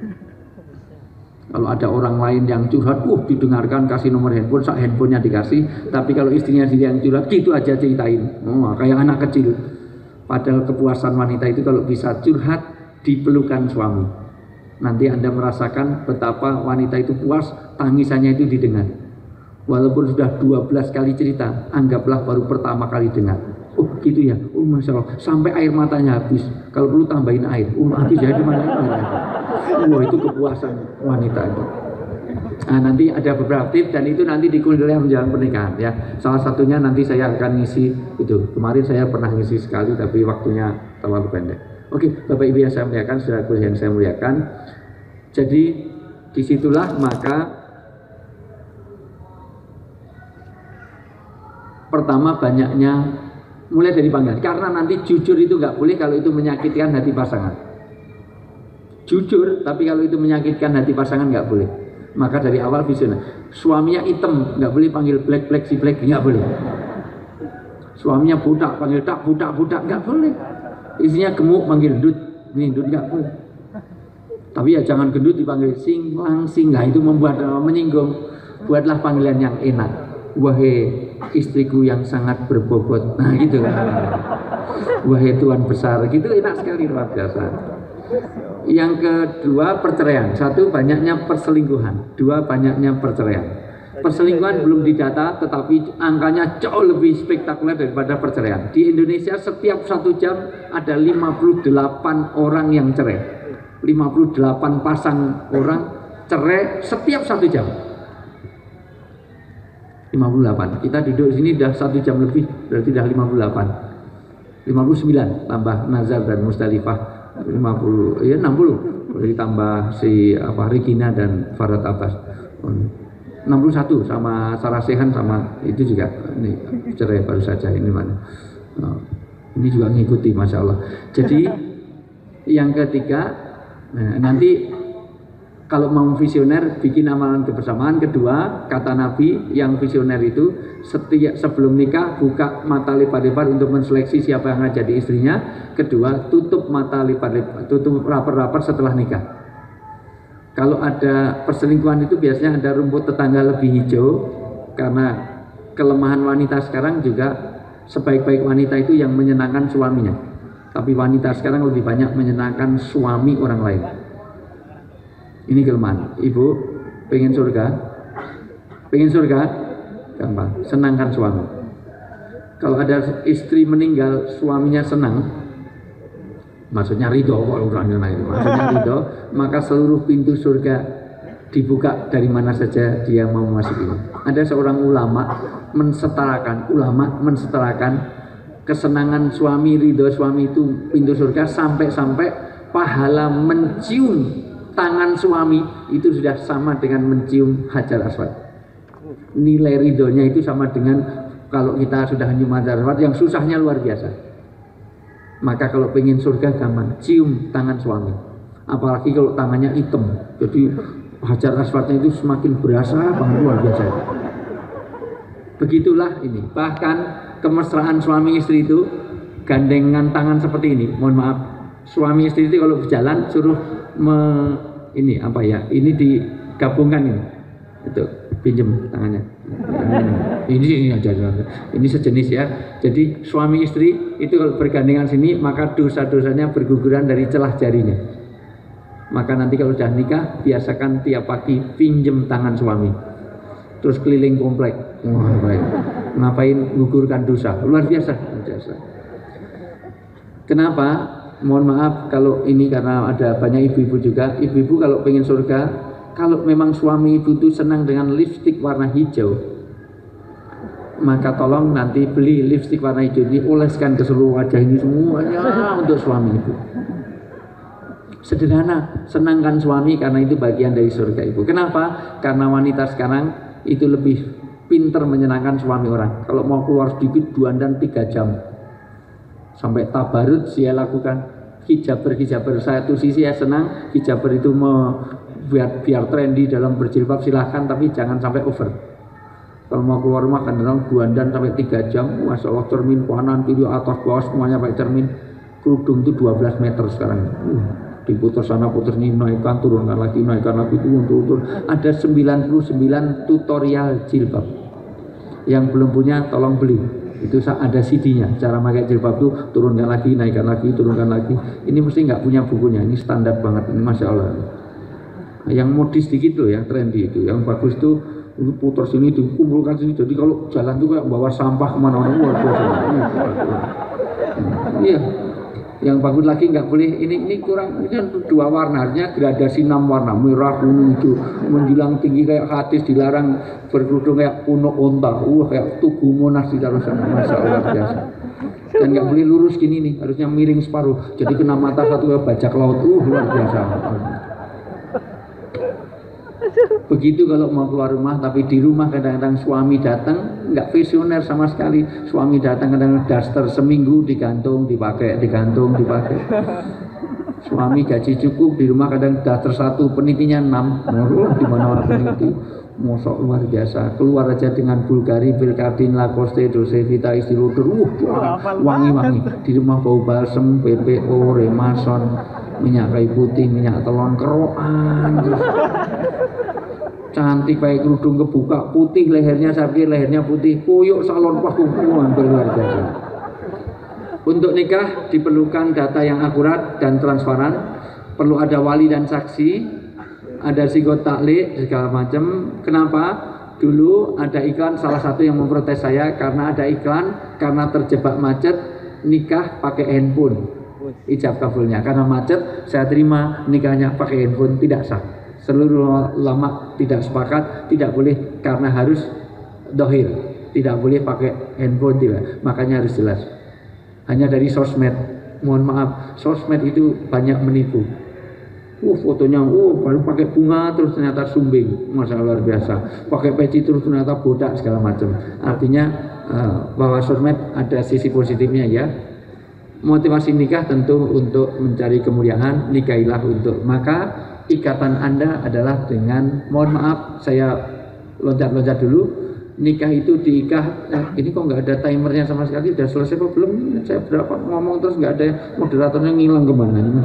[SPEAKER 1] Kalau ada orang lain yang curhat, didengarkan, kasih nomor handphone, handphonenya dikasih. Tapi kalau istrinya sendiri yang curhat, gitu aja ceritain. Kayak anak kecil. Padahal kepuasan wanita itu kalau bisa curhat di pelukan suami. Nanti Anda merasakan betapa wanita itu puas, tangisannya itu didengar. Walaupun sudah 12 kali cerita, anggaplah baru pertama kali dengar. Gitu ya, Masya Allah, sampai air matanya habis. Kalau perlu tambahin air, habis ya gimana itu kepuasan wanita itu. Nah, nanti ada beberapa tips dan itu nanti di kuliah menjelang pernikahan ya. Salah satunya nanti saya akan ngisi itu. Kemarin saya pernah ngisi sekali tapi waktunya terlalu pendek. Oke, Bapak Ibu yang saya muliakan, saudara yang saya muliakan. Jadi disitulah maka pertama banyaknya mulai dari panggilan, karena nanti jujur itu nggak boleh kalau itu menyakitkan hati pasangan. Jujur, tapi kalau itu menyakitkan hati pasangan nggak boleh. Maka dari awal visioner, suaminya hitam nggak boleh panggil black si black, nggak boleh. Suaminya budak panggil budak nggak boleh. Istrinya gemuk panggil dut nggak boleh. Tapi ya jangan gendut dipanggil sing langsing, lah itu membuat menyinggung. Buatlah panggilan yang enak. Wahai istriku yang sangat berbobot, nah gitu kan. Wahai Tuhan besar, gitu enak sekali, luar biasa. Yang kedua perceraian. Satu, banyaknya perselingkuhan. Dua, banyaknya perceraian. Perselingkuhan belum didata, tetapi angkanya jauh lebih spektakuler daripada perceraian. Di Indonesia setiap 1 jam ada 58 orang yang cerai. 58 pasang orang cerai setiap 1 jam. 58. Kita duduk di sini sudah 1 jam lebih, berarti sudah 58. 59 tambah Nazar dan Musdalifah 50, ya 60. Berarti tambah si Regina dan Farad Abbas. 61 sama Sarah Sehan sama itu juga ini cerai baru saja ini mana. Ini juga ngikuti, Masya Allah. Jadi yang ketiga, nanti kalau mau visioner bikin amalan kebersamaan. Kedua, kata Nabi yang visioner itu sebelum nikah buka mata lebar-lebar untuk menseleksi siapa yang akan jadi istrinya. Kedua, tutup mata lebar-lebar, tutup rapat-rapat setelah nikah. Kalau ada perselingkuhan itu biasanya ada rumput tetangga lebih hijau, karena kelemahan wanita sekarang juga sebaik-baik wanita itu yang menyenangkan suaminya. Tapi wanita sekarang lebih banyak menyenangkan suami orang lain. Ini kelemahan. Ibu pengen surga? Pengen surga? Gampang, senangkan suami. Kalau ada istri meninggal, suaminya senang, maksudnya ridho, maksudnya ridho, maka seluruh pintu surga dibuka dari mana saja dia mau masuk ini. Ada seorang ulama mensetarakan kesenangan suami, ridho suami itu pintu surga, sampai-sampai pahala mencium tangan suami itu sudah sama dengan mencium Hajar Aswad. Nilai ridhonya itu sama dengan kalau kita sudah nyium Hajar Aswad yang susahnya luar biasa. Maka kalau pengen surga gampang, cium tangan suami. Apalagi kalau tangannya hitam, jadi Hajar Aswadnya itu semakin berasa banget, luar biasa. Begitulah ini. Bahkan kemesraan suami istri itu gandengan tangan seperti ini. Mohon maaf, suami istri itu kalau berjalan suruh ini digabungkan ini, itu pinjem tangannya. Ini sejenis ya. Jadi suami istri itu kalau bergandengan sini maka dosa-dosanya berguguran dari celah jarinya. Maka nanti kalau sudah nikah, biasakan tiap pagi pinjem tangan suami, terus keliling komplek. Wah, baik. Ngapain gugurkan dosa, luar biasa. Kenapa? Mohon maaf kalau ini karena ada banyak ibu-ibu juga. Ibu-ibu kalau pengen surga, kalau memang suami ibu itu senang dengan lipstik warna hijau, maka tolong nanti beli lipstik warna hijau ini, oleskan ke seluruh wajah ini semuanya untuk suami ibu. Sederhana, senangkan suami karena itu bagian dari surga ibu. Kenapa? Karena wanita sekarang itu lebih pinter menyenangkan suami orang. Kalau mau keluar sedikit 2 dan 3 jam. Sampai tabarut saya lakukan. Hijaber satu sisi saya senang, hijaber itu biar trendy dalam berjilbab silahkan, tapi jangan sampai over. Kalau mau keluar rumah kadang-kadang 2 dan sampai 3 jam. Masya Allah, cermin kanan kiri atas bawah semuanya pakai cermin. Kerudung itu 12 meter sekarang. Diputar sana putar ini, naikkan turunkan lagi, naikkan lagi, turun. Ada 99 tutorial jilbab. Yang belum punya tolong beli. Itu ada CD-nya, cara pakai jilbab itu turunkan lagi, naikkan lagi, turunkan lagi. Ini mesti nggak punya bukunya, ini standar banget, ini Masya Allah. Yang modis dikit loh, yang trendy itu, yang bagus itu putar sini, dikumpulkan sini. Jadi kalau jalan tuh kayak bawa sampah kemana-mana, luar biasa. Iya. Yang bagus lagi nggak boleh, ini kurang, ini kan 2 warna, artinya gradasi 6 warna, merah, kuning, hijau, menjulang tinggi kayak hadis, dilarang berkerudung kayak punuk onta, kayak tugu Monas di dalam sana, Masya Allah biasa. Dan nggak boleh lurus gini nih, harusnya miring separuh, jadi kena mata satu bajak laut, luar biasa. Begitu kalau mau keluar rumah, tapi di rumah kadang-kadang suami datang nggak visioner sama sekali. Suami datang kadang-kadang daster seminggu digantung dipakai. Suami gaji cukup, di rumah kadang daster 1 penitinya 6. Di mana orang peniti, mosok luar biasa. Keluar aja dengan Bulgari, Vilcardin, Lacoste, Dolce Vita, Istiludur, wangi-wangi. Di rumah bau balsem, PPO, Remason, minyak kayu putih, minyak telon, keroan. Cantik pakai kerudung kebuka putih, lehernya saya pikir lehernya putih, koyok salon pakuan luar biasa. Untuk nikah diperlukan data yang akurat dan transparan, perlu ada wali dan saksi, ada sigot taklik segala macam. Kenapa? Dulu ada iklan, salah satu yang memprotes saya karena ada iklan, karena terjebak macet nikah pakai handphone, ijab kabulnya. Karena macet saya terima nikahnya pakai handphone, tidak sah. Seluruh ulama tidak sepakat, tidak boleh karena harus dohir, tidak boleh pakai handphone, tidak. Makanya harus jelas. Hanya dari sosmed, mohon maaf, sosmed itu banyak menipu. Fotonya, baru pakai bunga terus ternyata sumbing, masalah luar biasa. Pakai peci terus ternyata bodak segala macam. Artinya bahwa sosmed ada sisi positifnya ya. Motivasi nikah tentu untuk mencari kemuliaan, nikahilah untuk maka. Ikatan Anda adalah dengan, mohon maaf saya loncat-loncat dulu, nikah itu diikah, ini kok nggak ada timernya sama sekali, udah selesai apa belum? Saya berapa ngomong terus nggak ada, moderatornya ngilang kemana ini?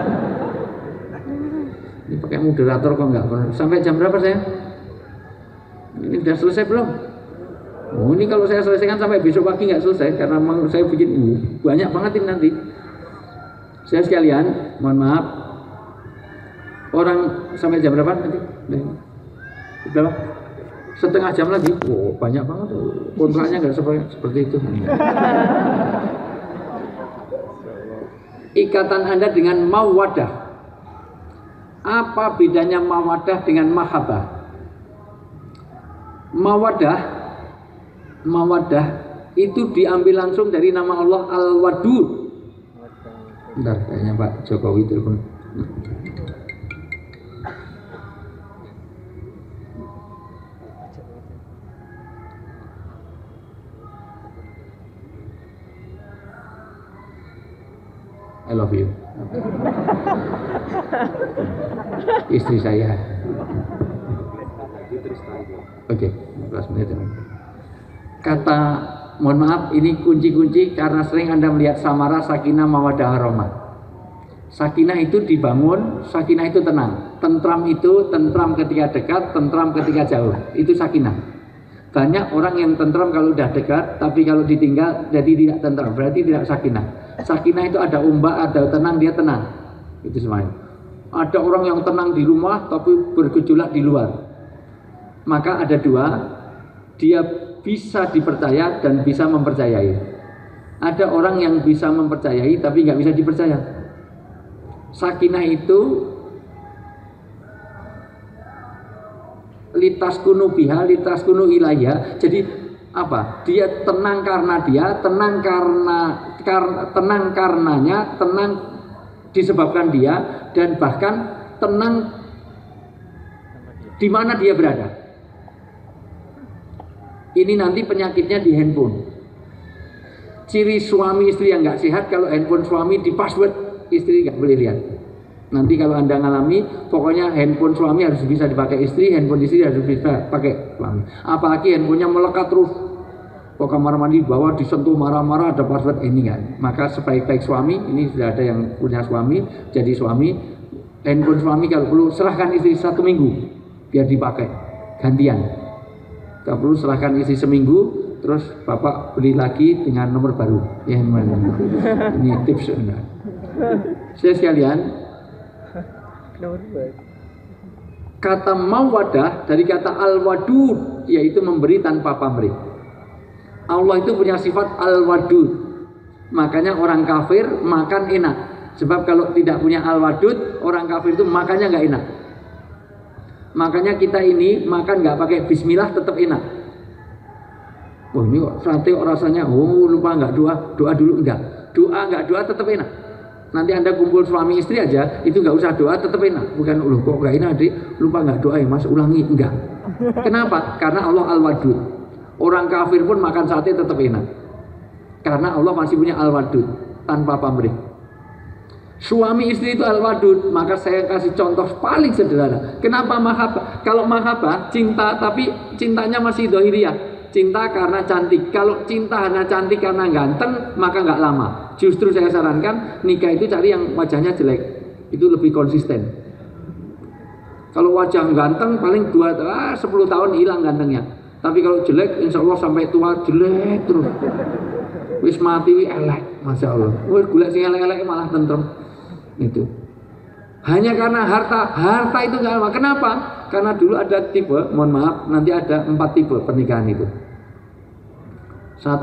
[SPEAKER 1] Ini pakai moderator kok nggak pernah. Sampai jam berapa saya? Ini udah selesai belum? Oh ini kalau saya selesaikan sampai besok pagi nggak selesai, karena memang saya bikin banyak banget ini nanti. Saya sekalian, mohon maaf. Orang sampai jam berapa nanti? Berapa? Setengah jam lagi. Banyak banget. Kontraknya nggak seperti itu. Ikatan Anda dengan mawaddah. Apa bedanya mawaddah dengan mahabbah? Mawaddah itu diambil langsung dari nama Allah Al-Wadud. Bentar, kayaknya Pak Jokowi telepon. I love you. Istri saya. Oke, 15 menit. Kata, mohon maaf, ini kunci-kunci karena sering Anda melihat samarah, sakinah, mawaddah, warahmah. Sakinah itu dibangun, sakinah itu tenang. Tentram itu tentram ketika dekat, tentram ketika jauh. Itu sakinah. Banyak orang yang tentram kalau udah dekat, tapi kalau ditinggal jadi tidak tentram, berarti tidak sakinah. Sakinah itu ada ombak, ada tenang, dia tenang. Itu semuanya. Ada orang yang tenang di rumah tapi bergejolak di luar. Maka ada dua, dia bisa dipercaya dan bisa mempercayai. Ada orang yang bisa mempercayai tapi nggak bisa dipercaya. Sakinah itu litaskunu biha, litaskunu ilayya. Jadi apa? Dia tenang karena dia, tenang karenanya, tenang disebabkan dia, dan bahkan tenang di mana dia berada. Ini nanti penyakitnya di handphone. Ciri suami istri yang nggak sehat kalau handphone suami di password, istri nggak boleh lihat. Nanti kalau Anda ngalami, pokoknya handphone suami harus bisa dipakai istri, handphone istri harus bisa pakai suami. Apalagi handphonenya melekat terus, kok kamar mandi bawah disentuh marah-marah ada password, ini kan. Maka sebaik-baik suami, ini sudah ada yang punya suami, jadi suami, handphone suami kalau perlu serahkan istri 1 minggu biar dipakai gantian. Kalau perlu serahkan istri seminggu, terus bapak beli lagi dengan nomor baru. Ya, ini tips. Saya sekalian, kata mawadah dari kata al-wadud, yaitu memberi tanpa pamrih. Allah itu punya sifat al-wadud. Makanya orang kafir makan enak. Sebab kalau tidak punya al-wadud, orang kafir itu makannya nggak enak. Makanya kita ini makan nggak pakai bismillah tetap enak. Oh ini kok sate rasanya, lupa nggak doa dulu enggak. Doa nggak doa tetap enak. Nanti Anda kumpul suami istri aja, itu nggak usah doa tetap enak. Bukan loh kok nggak enak adik, lupa nggak doa ya mas, ulangi, enggak. Kenapa? Karena Allah al-wadud. Orang kafir pun makan sate tetap enak. Karena Allah masih punya al-wadud, tanpa pamrih. Suami istri itu al-wadud, maka saya kasih contoh paling sederhana. Kenapa mahabbah? Kalau mahabbah, cinta tapi cintanya masih dohiriyah. Cinta karena cantik. Kalau cinta hanya cantik karena ganteng, maka nggak lama. Justru saya sarankan nikah itu cari yang wajahnya jelek. Itu lebih konsisten. Kalau wajah ganteng paling 10 tahun hilang gantengnya. Tapi kalau jelek, insya Allah sampai tua jelek terus. Wis mati elek, masya Allah. Wis gula sing elek-elek malah tentrem. Itu. Hanya karena harta itu nggak lama. Kenapa? Karena dulu ada tipe, mohon maaf, nanti ada 4 tipe pernikahan itu. 1,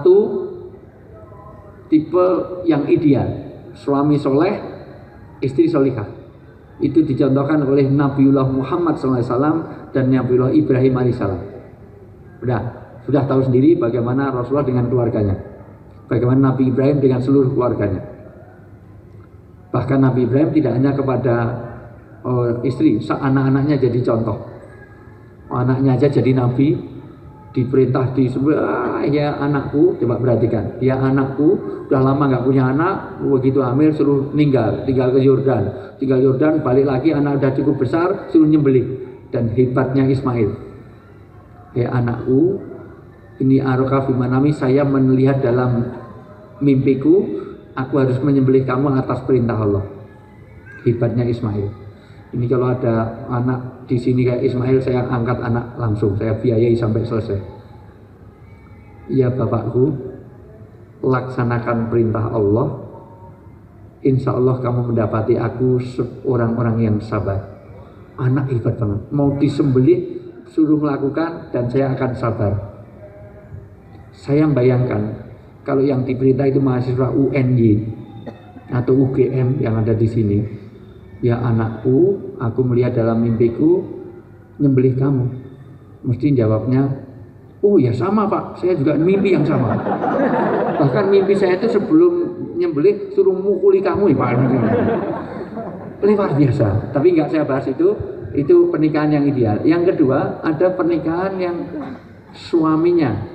[SPEAKER 1] tipe yang ideal, suami soleh, istri solihah. Itu dicontohkan oleh Nabiullah Muhammad SAW dan Nabiullah Ibrahim AS. Sudah tahu sendiri bagaimana Rasulullah dengan keluarganya, bagaimana Nabi Ibrahim dengan seluruh keluarganya. Bahkan Nabi Ibrahim tidak hanya kepada istri, anak-anaknya jadi contoh. Anaknya aja jadi nabi, diperintah di sebelah, ya anakku, coba perhatikan, ya anakku, udah lama nggak punya anak, begitu hamil suruh tinggal ke Yordan, balik lagi anak udah cukup besar, suruh nyembelih. Dan hebatnya Ismail, ya anakku, ini aroka fimanami, saya melihat dalam mimpiku, aku harus menyembelih kamu atas perintah Allah. Hebatnya Ismail. Ini kalau ada anak di sini kayak Ismail, saya angkat anak langsung, saya biayai sampai selesai. Ya bapakku, laksanakan perintah Allah, insya Allah kamu mendapati aku orang-orang yang sabar. Anak hebat banget, mau disembelih suruh melakukan dan saya akan sabar. Saya membayangkan kalau yang diperintah itu mahasiswa UNY atau UGM yang ada di sini. Ya anakku, aku melihat dalam mimpiku nyembelih kamu. Mesti jawabnya, oh ya sama pak, saya juga mimpi yang sama. Bahkan mimpi saya itu sebelum nyembelih suruh mukuli kamu ya pak. Luar biasa. Tapi nggak saya bahas itu pernikahan yang ideal. Yang kedua, ada pernikahan yang suaminya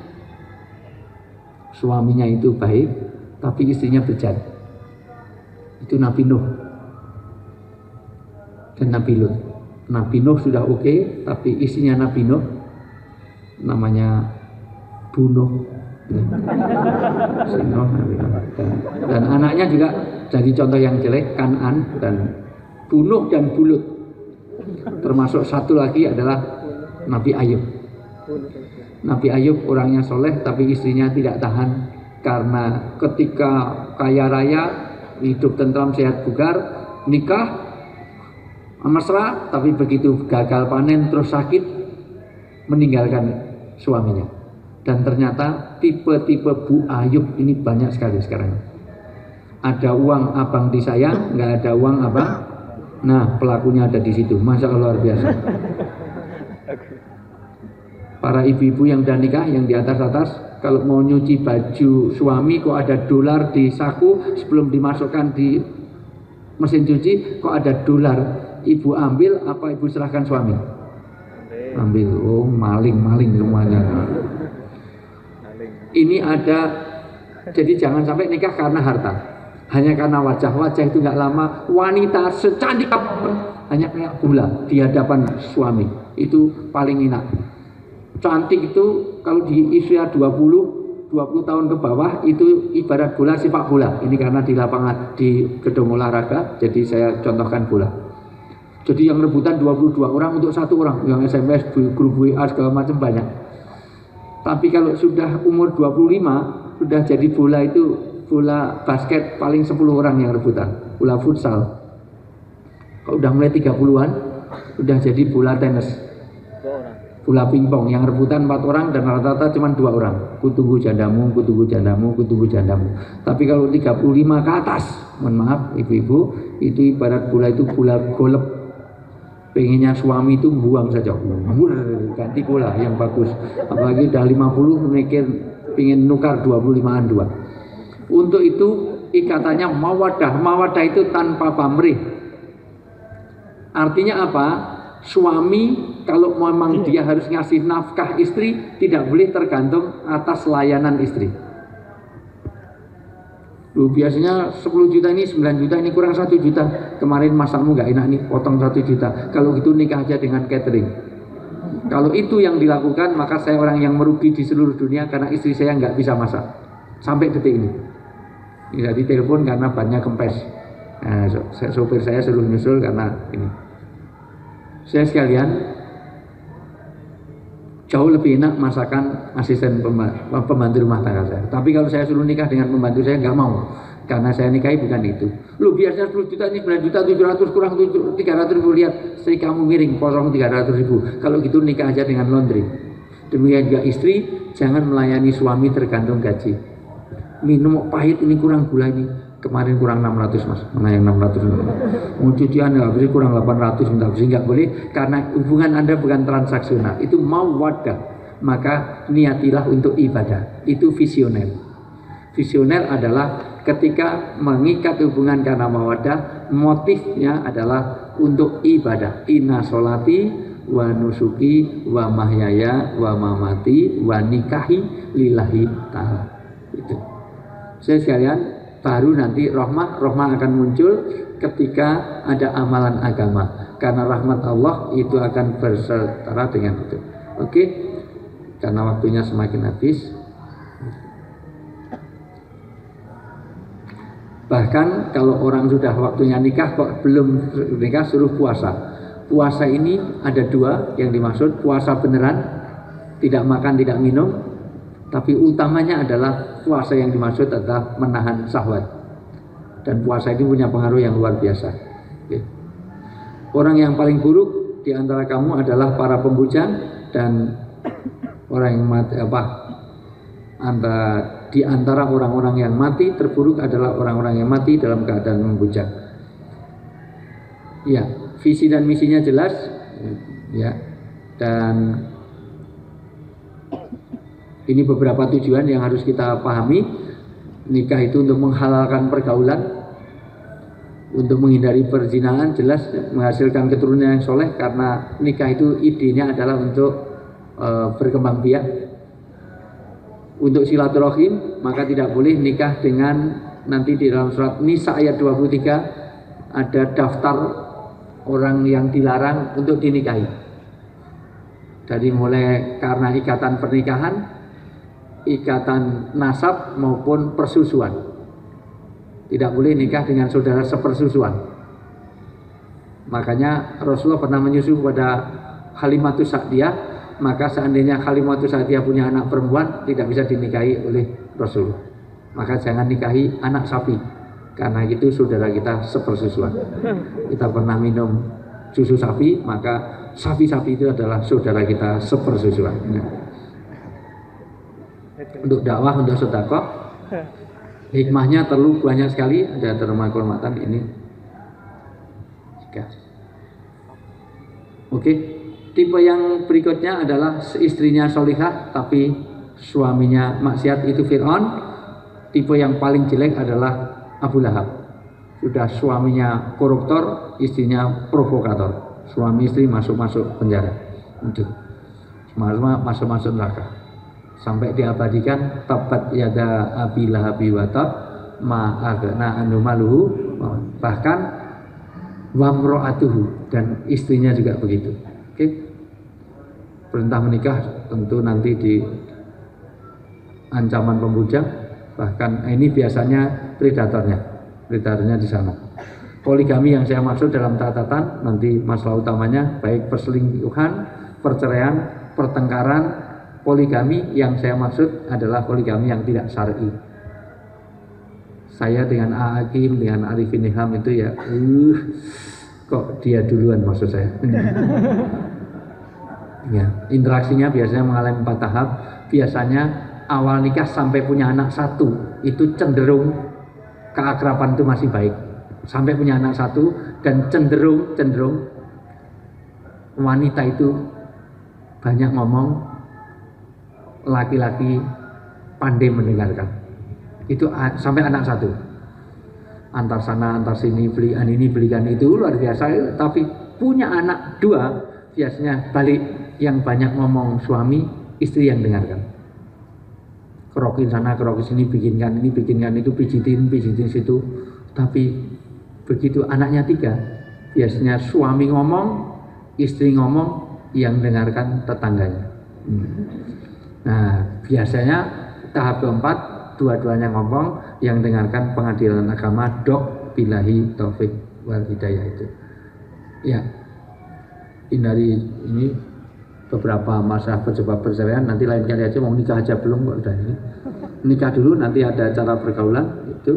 [SPEAKER 1] itu baik, tapi istrinya bejat. Itu Nabi Nuh dan Nabi Lut. Nabi Nuh sudah oke, tapi istrinya Nabi Nuh namanya bunuh. Dan anaknya juga jadi contoh yang jelek, Kan'an dan bunuh dan bulut. Termasuk satu lagi adalah Nabi Ayub. Nabi Ayub orangnya soleh tapi istrinya tidak tahan, karena ketika kaya raya, hidup tentram sehat bugar, nikah mesra, tapi begitu gagal panen terus sakit, meninggalkan suaminya. Dan ternyata tipe-tipe Bu Ayub ini banyak sekali sekarang. Ada uang abang disayang, nggak ada uang abang. Nah, pelakunya ada di situ. Masya Allah, luar biasa. Para ibu-ibu yang udah nikah, yang di atas-atas, kalau mau nyuci baju suami kok ada dolar di saku, sebelum dimasukkan di mesin cuci kok ada dolar. Ibu ambil apa ibu serahkan suami? Ambil. Oh, maling semuanya. Ini ada, jadi jangan sampai nikah karena harta, hanya karena wajah itu nggak lama. Wanita secantik apa hanya kayak gula di hadapan suami, itu paling enak. Cantik itu kalau di usia 20 tahun ke bawah itu ibarat bola sepak bola. Ini karena di lapangan, di gedung olahraga, jadi saya contohkan bola. Jadi yang rebutan 22 orang untuk satu orang, yang SMS, grup WA segala macam banyak. Tapi kalau sudah umur 25, sudah jadi bola itu, bola basket paling 10 orang yang rebutan. Bola futsal, kalau udah mulai 30-an, udah jadi bola tenis. Bola pingpong yang rebutan 4 orang dan rata-rata cuma 2 orang. Kutunggu jandamu, kutunggu jandamu, kutunggu jandamu. Tapi kalau 35 ke atas, mohon maaf ibu-ibu, itu ibarat bola itu bola golep. Pengennya suami itu buang saja, ganti bola yang bagus. Apalagi udah 50 mikir pengen nukar 25-an 2. Untuk itu ikatannya mawadah. Mawadah itu tanpa pamrih. Artinya apa? Suami kalau memang dia harus ngasih nafkah istri, tidak boleh tergantung atas layanan istri. Biasanya 10 juta ini, 9 juta ini, kurang 1 juta. Kemarin masakmu nggak enak nih, potong 1 juta. Kalau gitu nikah aja dengan catering. Kalau itu yang dilakukan, maka saya orang yang merugi di seluruh dunia karena istri saya nggak bisa masak sampai detik ini. Tidak ditelepon karena bannya kempes. Nah, sopir saya suruh nyusul karena ini. Saya sekalian, jauh lebih enak masakan asisten pembantu rumah tangga saya. Tapi kalau saya suruh nikah dengan pembantu saya nggak mau, karena saya nikahi bukan itu. Lu biasanya 10 juta, ini 9 juta 700 kurang 300 ribu. Lihat, istri kamu miring, potong 300 ribu. Kalau gitu nikah aja dengan laundry. Demikian juga istri, jangan melayani suami tergantung gaji. Minum pahit ini kurang gula ini. Kemarin kurang 600 mas, mana yang 600? Mau cucian nggak bersih kurang 800, minta bersih nggak boleh, karena hubungan Anda bukan transaksional, itu mau wadah. Maka niatilah untuk ibadah, itu visioner. Visioner adalah ketika mengikat hubungan karena mawadah, motifnya adalah untuk ibadah. Inna sholati wa nusuki wa mahyaya wa mamati wa nikahi lillahi ta'ala. Itu. Saya sekalian, baru nanti rahmah akan muncul ketika ada amalan agama, karena rahmat Allah itu akan berserta dengan itu. Oke, karena waktunya semakin habis. Bahkan kalau orang sudah waktunya nikah kok belum nikah, suruh puasa. Puasa ini ada 2 yang dimaksud, puasa beneran, tidak makan tidak minum. Tapi utamanya adalah puasa yang dimaksud adalah menahan syahwat. Dan puasa ini punya pengaruh yang luar biasa. Oke. Orang yang paling buruk di antara kamu adalah para pembujang, dan orang yang mati di antara orang-orang yang mati terburuk adalah orang-orang yang mati dalam keadaan membujang. Ya, visi dan misinya jelas, ya, dan ini beberapa tujuan yang harus kita pahami. Nikah itu untuk menghalalkan pergaulan, untuk menghindari perzinahan, jelas menghasilkan keturunan yang soleh, karena nikah itu idenya adalah untuk berkembang biak. Untuk silaturahim, maka tidak boleh nikah dengan, nanti di dalam surat Nisa ayat 23 ada daftar orang yang dilarang untuk dinikahi. Dari mulai karena ikatan pernikahan, ikatan nasab maupun persusuan. Tidak boleh nikah dengan saudara sepersusuan. Makanya Rasulullah pernah menyusu pada Halimatus Sa'diyah, maka seandainya Halimatus Sa'diyah punya anak perempuan, tidak bisa dinikahi oleh Rasul. Maka jangan nikahi anak sapi, karena itu saudara kita sepersusuan. Kita pernah minum susu sapi, maka sapi-sapi itu adalah saudara kita sepersusuan. Nah. Untuk dakwah, untuk sedekah, hikmahnya terlalu banyak sekali. Ada terma kehormatan ini. Oke, tipe yang berikutnya adalah istrinya solihah tapi suaminya maksiat, itu Fir'aun. Tipe yang paling jelek adalah Abu Lahab. Sudah suaminya koruptor, istrinya provokator. Suami istri masuk penjara. Itu masuk neraka. Sampai diabadikan tabat yada Abi Lahabi wa tab ma aghna anhu maluhu, bahkan wamro'atuhu, dan istrinya juga begitu. Oke. Perintah menikah tentu nanti di ancaman pembujang. Bahkan ini biasanya predatornya di sana. Poligami yang saya maksud dalam catatan nanti masalah utamanya baik perselingkuhan, perceraian, pertengkaran. Poligami yang saya maksud adalah poligami yang tidak syar'i. Saya dengan Hakim, dengan Arifin Ilham itu ya, kok dia duluan maksud saya. Ya, interaksinya biasanya mengalami 4 tahap. Biasanya awal nikah sampai punya anak 1 itu cenderung keakraban itu masih baik, sampai punya anak 1, dan cenderung wanita itu banyak ngomong, laki-laki pandai mendengarkan. Itu sampai anak 1, antar sana antar sini, belikan ini belikan itu, luar biasa. Tapi punya anak 2 biasanya balik, yang banyak ngomong suami, istri yang dengarkan. Kerokin sana, kerokin sini, bikinkan ini, bikinkan itu, pijitin situ. Tapi begitu anaknya 3, biasanya suami ngomong, istri ngomong, yang dengarkan tetangganya. Nah, biasanya tahap keempat, dua-duanya ngomong, yang dengarkan pengadilan agama, dok billahi taufik wal hidayah itu. Ya, hindari ini beberapa masalah penyebab perceraian. Nanti lain kali aja, mau nikah aja belum kok udah ini. Nikah dulu, nanti ada cara pergaulan itu.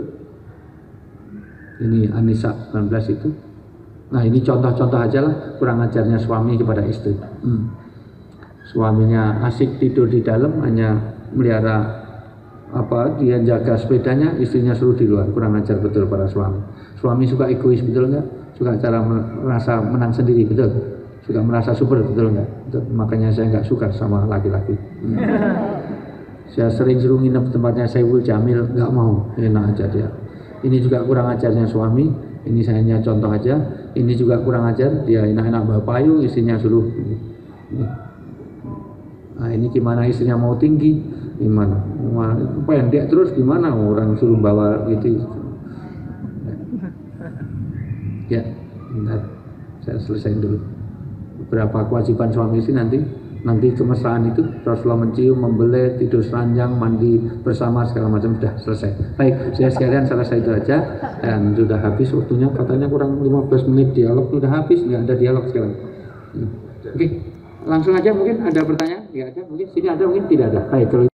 [SPEAKER 1] Ini An-Nisa 19 itu. Nah, ini contoh-contoh aja lah kurang ajarnya suami kepada istri. Suaminya asik tidur di dalam, hanya melihara dia jaga sepedanya, istrinya suruh di luar. Kurang ajar betul para suami. Suami suka egois, betul nggak? Suka cara merasa menang sendiri, betul? Suka merasa super, betul nggak? Makanya saya nggak suka sama laki-laki. Saya sering suruh nginep tempatnya Saiful Jamil, nggak mau, enak aja dia. Ini juga kurang ajarnya suami. Ini saya hanya contoh aja. Ini juga kurang ajar, dia enak-enak bawa payung, istrinya suruh. Nah, ini gimana istrinya mau tinggi, gimana pendek terus, gimana orang suruh bawa gitu. Ya, bentar, saya selesaiin dulu. Beberapa kewajiban suami istri nanti kemesraan itu, Rasulullah mencium, membelit, tidur seranjang, mandi bersama, segala macam, sudah selesai. Baik, saya sekalian selesai itu aja, dan sudah habis waktunya, katanya kurang 15 menit dialog, sudah habis, nggak ada dialog sekarang. Oke, langsung aja, mungkin ada pertanyaan? Nggak ada, mungkin sini ada, mungkin tidak ada. Baik, kalau